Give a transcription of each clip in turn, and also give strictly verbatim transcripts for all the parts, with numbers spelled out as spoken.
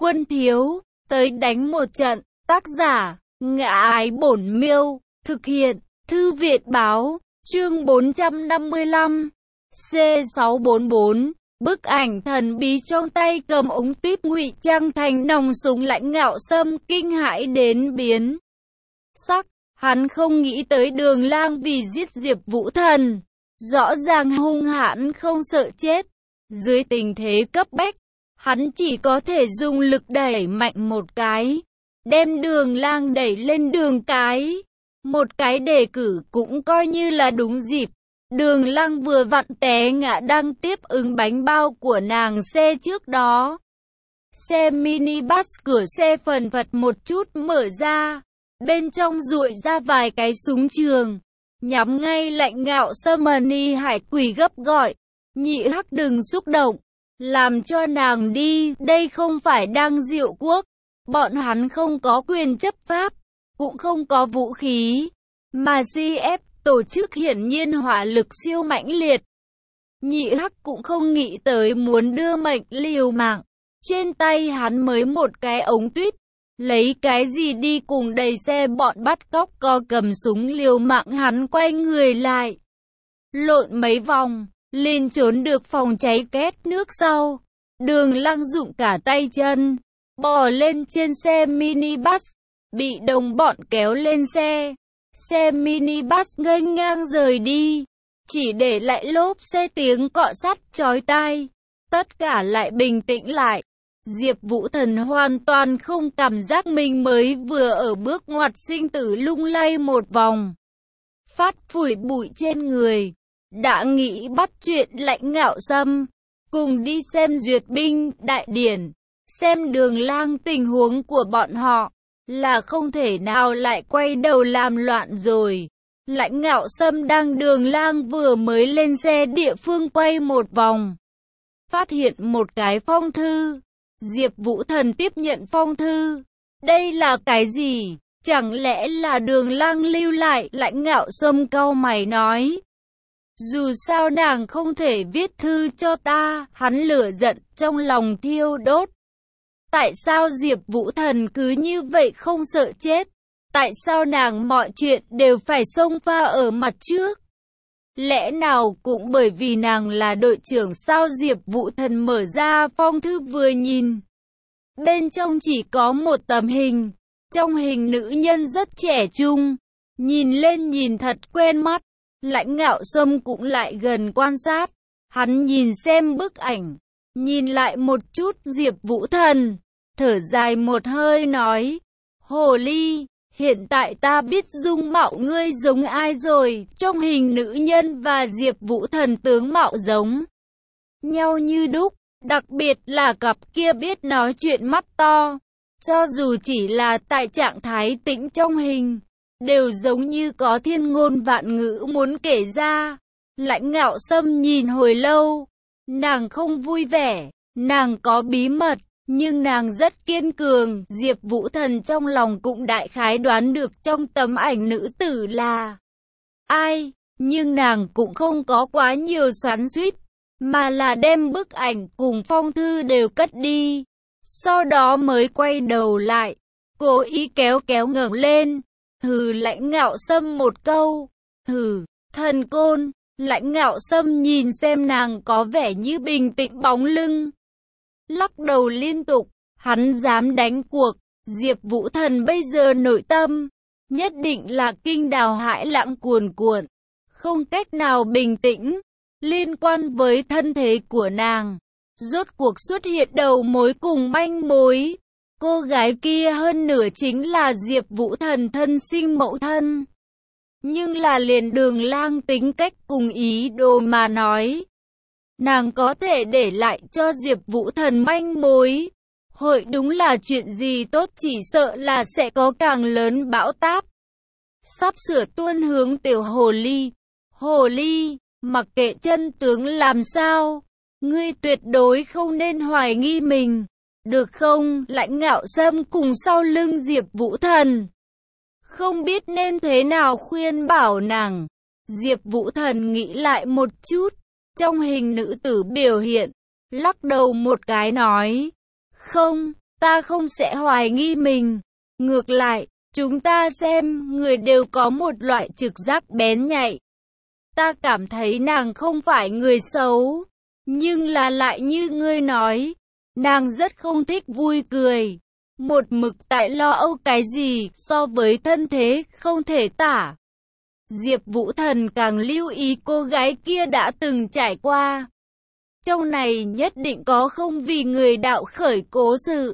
Quân thiếu, tới đánh một trận. Tác giả, Ngã Ái Bổn Miêu. Thực hiện, Thư Viện Báo. Chương bốn trăm năm mươi lăm. C sáu bốn bốn. Bức ảnh thần bí trong tay cầm ống tuyếp ngụy trang thành nòng súng Lãnh Ngạo Sâm kinh hãi đến biến sắc. Hắn không nghĩ tới Đường Lang vì giết Diệp Vũ Thần, rõ ràng hung hãn không sợ chết. Dưới tình thế cấp bách, hắn chỉ có thể dùng lực đẩy mạnh một cái, đem Đường Lang đẩy lên đường cái. Một cái đề cử cũng coi như là đúng dịp. Đường Lang vừa vặn té ngã đang tiếp ứng bánh bao của nàng xe trước đó. Xe minibus cửa xe phần phật một chút mở ra, bên trong ruội ra vài cái súng trường, nhắm ngay Lãnh Ngạo Sâm. Ni Hải Quỳ gấp gọi, nhị hắc đừng xúc động, làm cho nàng đi, đây không phải đang diệu quốc, bọn hắn không có quyền chấp pháp, cũng không có vũ khí, mà xê ép tổ chức hiển nhiên hỏa lực siêu mãnh liệt. Nhị hắc cũng không nghĩ tới muốn đưa mệnh liều mạng, trên tay hắn mới một cái ống tuyếp, lấy cái gì đi cùng đầy xe bọn bắt cóc co cầm súng liều mạng. Hắn quay người lại, lộn mấy vòng, liền trốn được phòng cháy két nước sau. Đường Lang dụng cả tay chân, bò lên trên xe minibus, bị đồng bọn kéo lên xe. Xe minibus nghênh ngang rời đi, chỉ để lại lốp xe tiếng cọ sắt chói tai. Tất cả lại bình tĩnh lại. Diệp Vũ Thần hoàn toàn không cảm giác mình mới vừa ở bước ngoặt sinh tử, lung lay một vòng, phát phủi bụi trên người, đã nghĩ bắt chuyện Lãnh Ngạo Sâm, cùng đi xem duyệt binh đại điển, xem Đường Lang. Tình huống của bọn họ là không thể nào lại quay đầu làm loạn rồi. Lãnh Ngạo Sâm đang Đường Lang vừa mới lên xe địa phương quay một vòng, phát hiện một cái phong thư. Diệp Vũ Thần tiếp nhận phong thư. Đây là cái gì? Chẳng lẽ là Đường Lang lưu lại? Lãnh Ngạo Sâm cau mày nói. Dù sao nàng không thể viết thư cho ta. Hắn lửa giận trong lòng thiêu đốt. Tại sao Diệp Vũ Thần cứ như vậy không sợ chết? Tại sao nàng mọi chuyện đều phải xông pha ở mặt trước? Lẽ nào cũng bởi vì nàng là đội trưởng sao? Diệp Vũ Thần mở ra phong thư vừa nhìn, bên trong chỉ có một tấm hình. Trong hình nữ nhân rất trẻ trung, nhìn lên nhìn thật quen mắt. Lãnh Ngạo Sâm cũng lại gần quan sát. Hắn nhìn xem bức ảnh, nhìn lại một chút Diệp Vũ Thần, thở dài một hơi nói, hồ ly, hiện tại ta biết dung mạo ngươi giống ai rồi. Trong hình nữ nhân và Diệp Vũ Thần tướng mạo giống nhau như đúc, đặc biệt là cặp kia biết nói chuyện mắt to. Cho dù chỉ là tại trạng thái tĩnh trong hình, đều giống như có thiên ngôn vạn ngữ muốn kể ra. Lãnh Ngạo Sâm nhìn hồi lâu, nàng không vui vẻ, nàng có bí mật, nhưng nàng rất kiên cường. Diệp Vũ Thần trong lòng cũng đại khái đoán được trong tấm ảnh nữ tử là ai, nhưng nàng cũng không có quá nhiều xoắn xuýt, mà là đem bức ảnh cùng phong thư đều cất đi. Sau đó mới quay đầu lại, cố ý kéo kéo ngẩng lên, hừ Lãnh Ngạo Sâm một câu. Hừ, thần côn. Lãnh Ngạo Sâm nhìn xem nàng có vẻ như bình tĩnh bóng lưng, lắc đầu liên tục. Hắn dám đánh cuộc, Diệp Vũ Thần bây giờ nội tâm nhất định là kinh đào hải lãng cuồn cuộn, không cách nào bình tĩnh. Liên quan với thân thế của nàng, rốt cuộc xuất hiện đầu mối cùng manh mối. Cô gái kia hơn nửa chính là Diệp Vũ Thần thân sinh mẫu thân. Nhưng là liền Đường Lang tính cách cùng ý đồ mà nói, nàng có thể để lại cho Diệp Vũ Thần manh mối. Hội đúng là chuyện gì tốt, chỉ sợ là sẽ có càng lớn bão táp sắp sửa tuôn hướng tiểu hồ ly. Hồ ly, mặc kệ chân tướng làm sao, ngươi tuyệt đối không nên hoài nghi mình, được không? Lãnh Ngạo Sâm cùng sau lưng Diệp Vũ Thần, không biết nên thế nào khuyên bảo nàng. Diệp Vũ Thần nghĩ lại một chút, trong hình nữ tử biểu hiện, lắc đầu một cái nói, không, ta không sẽ hoài nghi mình. Ngược lại, chúng ta xem, người đều có một loại trực giác bén nhạy. Ta cảm thấy nàng không phải người xấu, nhưng là lại như ngươi nói, nàng rất không thích vui cười. Một mực tại lo âu cái gì so với thân thế không thể tả. Diệp Vũ Thần càng lưu ý cô gái kia đã từng trải qua. Trong này nhất định có không vì người đạo khởi cố sự.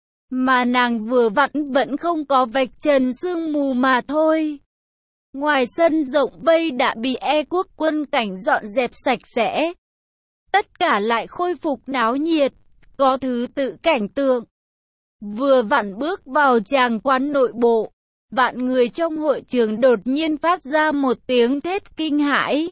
Mà nàng vừa vặn vẫn không có vạch trần sương mù mà thôi. Ngoài sân rộng vây đã bị E quốc quân cảnh dọn dẹp sạch sẽ. Tất cả lại khôi phục náo nhiệt, có thứ tự cảnh tượng. Vừa vặn bước vào tràng quán nội bộ, vạn người trong hội trường đột nhiên phát ra một tiếng thét kinh hãi.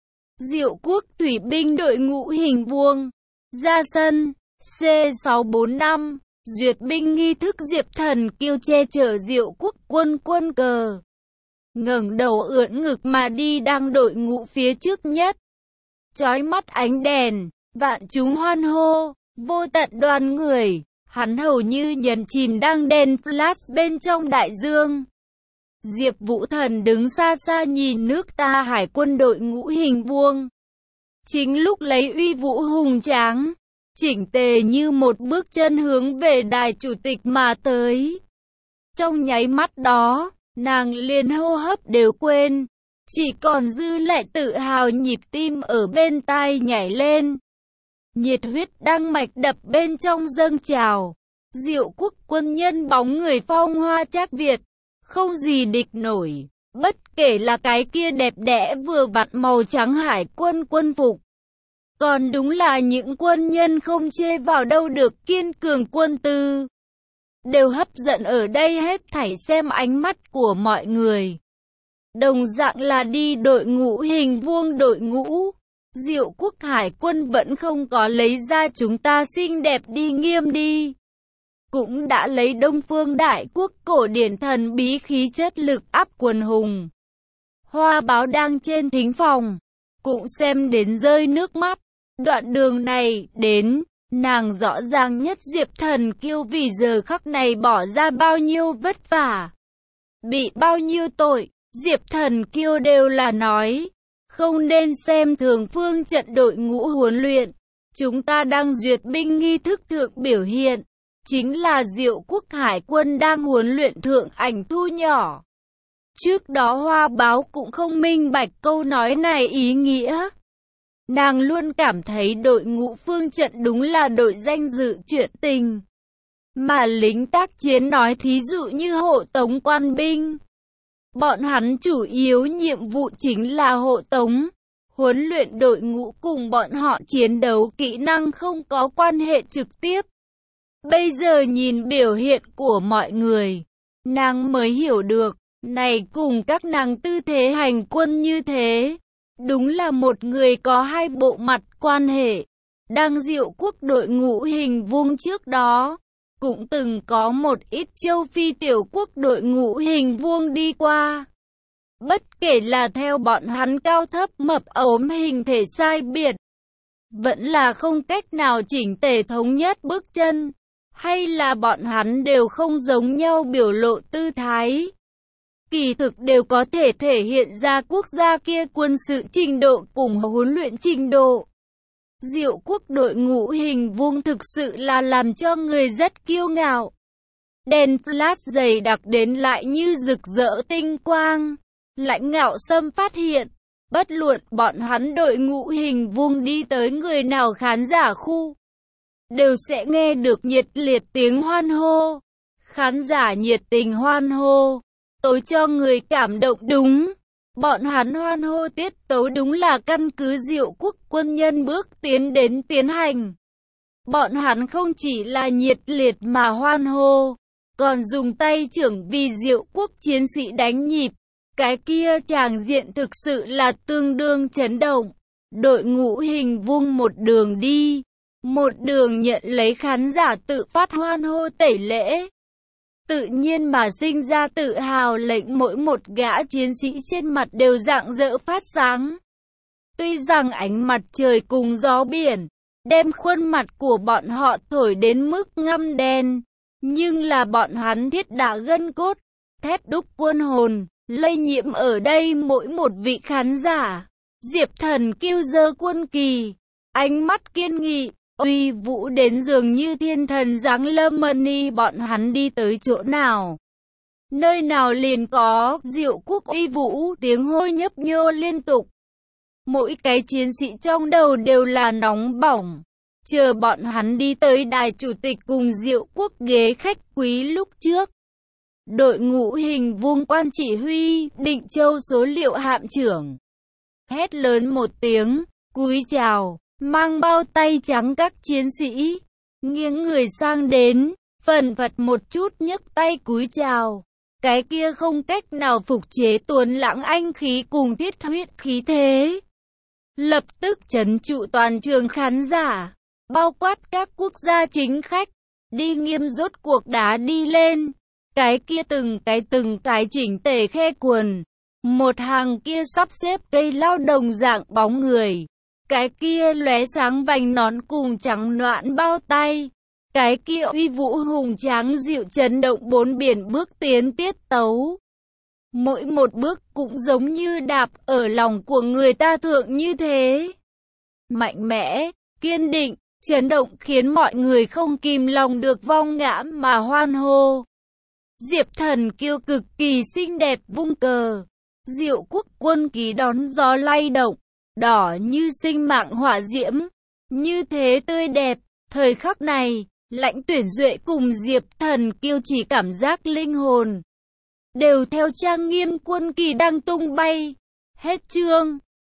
Diệu Quốc thủy binh đội ngũ hình vuông, ra sân, C sáu bốn năm, duyệt binh nghi thức Diệp Thần Kiêu che chở Diệu Quốc quân quân cờ. Ngẩng đầu ưỡn ngực mà đi đang đội ngũ phía trước nhất. Chói mắt ánh đèn, vạn chúng hoan hô, vô tận đoàn người, hắn hầu như nhấn chìm đang đèn flash bên trong đại dương. Diệp Vũ Thần đứng xa xa nhìn nước ta hải quân đội ngũ hình vuông. Chính lúc lấy uy vũ hùng tráng, chỉnh tề như một bước chân hướng về đài chủ tịch mà tới. Trong nháy mắt đó, nàng liền hô hấp đều quên, chỉ còn dư lại tự hào nhịp tim ở bên tai nhảy lên. Nhiệt huyết đang mạch đập bên trong dâng trào. Diệu Quốc quân nhân bóng người phong hoa trác Việt, không gì địch nổi, bất kể là cái kia đẹp đẽ vừa vặn màu trắng hải quân quân phục. Còn đúng là những quân nhân không chê vào đâu được kiên cường quân tư. Đều hấp dẫn ở đây hết thảy xem ánh mắt của mọi người. Đồng dạng là đi đội ngũ hình vuông đội ngũ. Diệu Quốc hải quân vẫn không có lấy ra chúng ta xinh đẹp đi nghiêm đi. Cũng đã lấy Đông Phương Đại Quốc cổ điển thần bí khí chất lực áp quần hùng. Hoa Báo đang trên thính phòng, cũng xem đến rơi nước mắt. Đoạn đường này đến, nàng rõ ràng nhất Diệp Thần Kiêu vì giờ khắc này bỏ ra bao nhiêu vất vả, bị bao nhiêu tội. Diệp Thần Kiêu đều là nói, không nên xem thường phương trận đội ngũ huấn luyện. Chúng ta đang duyệt binh nghi thức thượng biểu hiện. Chính là Diệu Quốc hải quân đang huấn luyện thượng ảnh thu nhỏ. Trước đó Hoa Báo cũng không minh bạch câu nói này ý nghĩa. Nàng luôn cảm thấy đội ngũ phương trận đúng là đội danh dự chuyện tình. Mà lính tác chiến nói thí dụ như hộ tống quan binh. Bọn hắn chủ yếu nhiệm vụ chính là hộ tống. Huấn luyện đội ngũ cùng bọn họ chiến đấu kỹ năng không có quan hệ trực tiếp. Bây giờ nhìn biểu hiện của mọi người, nàng mới hiểu được, này cùng các nàng tư thế hành quân như thế. Đúng là một người có hai bộ mặt quan hệ. Đang Diệu Quốc đội ngũ hình vuông trước đó, cũng từng có một ít châu Phi tiểu quốc đội ngũ hình vuông đi qua. Bất kể là theo bọn hắn cao thấp mập ốm hình thể sai biệt, vẫn là không cách nào chỉnh tề thống nhất bước chân, hay là bọn hắn đều không giống nhau biểu lộ tư thái. Kỳ thực đều có thể thể hiện ra quốc gia kia quân sự trình độ cùng huấn luyện trình độ. Diệu Quốc đội ngũ hình vuông thực sự là làm cho người rất kiêu ngạo. Đèn flash dày đặc đến lại như rực rỡ tinh quang. Lãnh ngạo xâm phát hiện, bất luận bọn hắn đội ngũ hình vuông đi tới người nào khán giả khu, đều sẽ nghe được nhiệt liệt tiếng hoan hô. Khán giả nhiệt tình hoan hô, tối cho người cảm động đúng. Bọn hắn hoan hô tiết tấu đúng là căn cứ Diệu Quốc quân nhân bước tiến đến tiến hành. Bọn hắn không chỉ là nhiệt liệt mà hoan hô, còn dùng tay trưởng vì Diệu Quốc chiến sĩ đánh nhịp. Cái kia tràng diện thực sự là tương đương chấn động. Đội ngũ hình vuông một đường đi, một đường nhận lấy khán giả tự phát hoan hô tẩy lễ. Tự nhiên mà sinh ra tự hào lệnh mỗi một gã chiến sĩ trên mặt đều rạng rỡ phát sáng. Tuy rằng ánh mặt trời cùng gió biển, đem khuôn mặt của bọn họ thổi đến mức ngăm đen, Nhưng là bọn hắn thiết đã gân cốt, thép đúc quân hồn, lây nhiễm ở đây mỗi một vị khán giả. Diệp Thần Kiêu giơ quân kỳ, ánh mắt kiên nghị, uy vũ đến dường như thiên thần giáng lâm. Money bọn hắn đi tới chỗ nào, nơi nào liền có Diệu Quốc uy vũ, tiếng hô nhấp nhô liên tục. Mỗi cái chiến sĩ trong đầu đều là nóng bỏng, chờ bọn hắn đi tới đài chủ tịch cùng Diệu Quốc ghế khách quý lúc trước. Đội ngũ hình vuông quan chỉ huy, Định Châu số liệu hạm trưởng hét lớn một tiếng, cúi chào, mang bao tay trắng các chiến sĩ, nghiêng người sang đến, phần phật một chút nhấc tay cúi chào. Cái kia không cách nào phục chế tuấn lãng anh khí cùng thiết huyết khí thế, lập tức trấn trụ toàn trường khán giả, bao quát các quốc gia chính khách, đi nghiêm rốt cuộc đá đi lên. Cái kia từng cái từng cái chỉnh tề khe quần, một hàng kia sắp xếp cây lao đồng dạng bóng người, cái kia lóe sáng vành nón cùng trắng noãn bao tay, cái kia uy vũ hùng tráng dịu chấn động bốn biển bước tiến tiết tấu. Mỗi một bước cũng giống như đạp ở lòng của người ta thượng như thế. Mạnh mẽ, kiên định, chấn động khiến mọi người không kìm lòng được vong ngã mà hoan hô. Diệp Thần Kiêu cực kỳ xinh đẹp vung cờ, Diệu Quốc quân kỳ đón gió lay động, đỏ như sinh mạng hỏa diễm, như thế tươi đẹp. Thời khắc này, Lãnh Tuyển Duệ cùng Diệp Thần Kiêu chỉ cảm giác linh hồn đều theo trang nghiêm quân kỳ đang tung bay. Hết chương.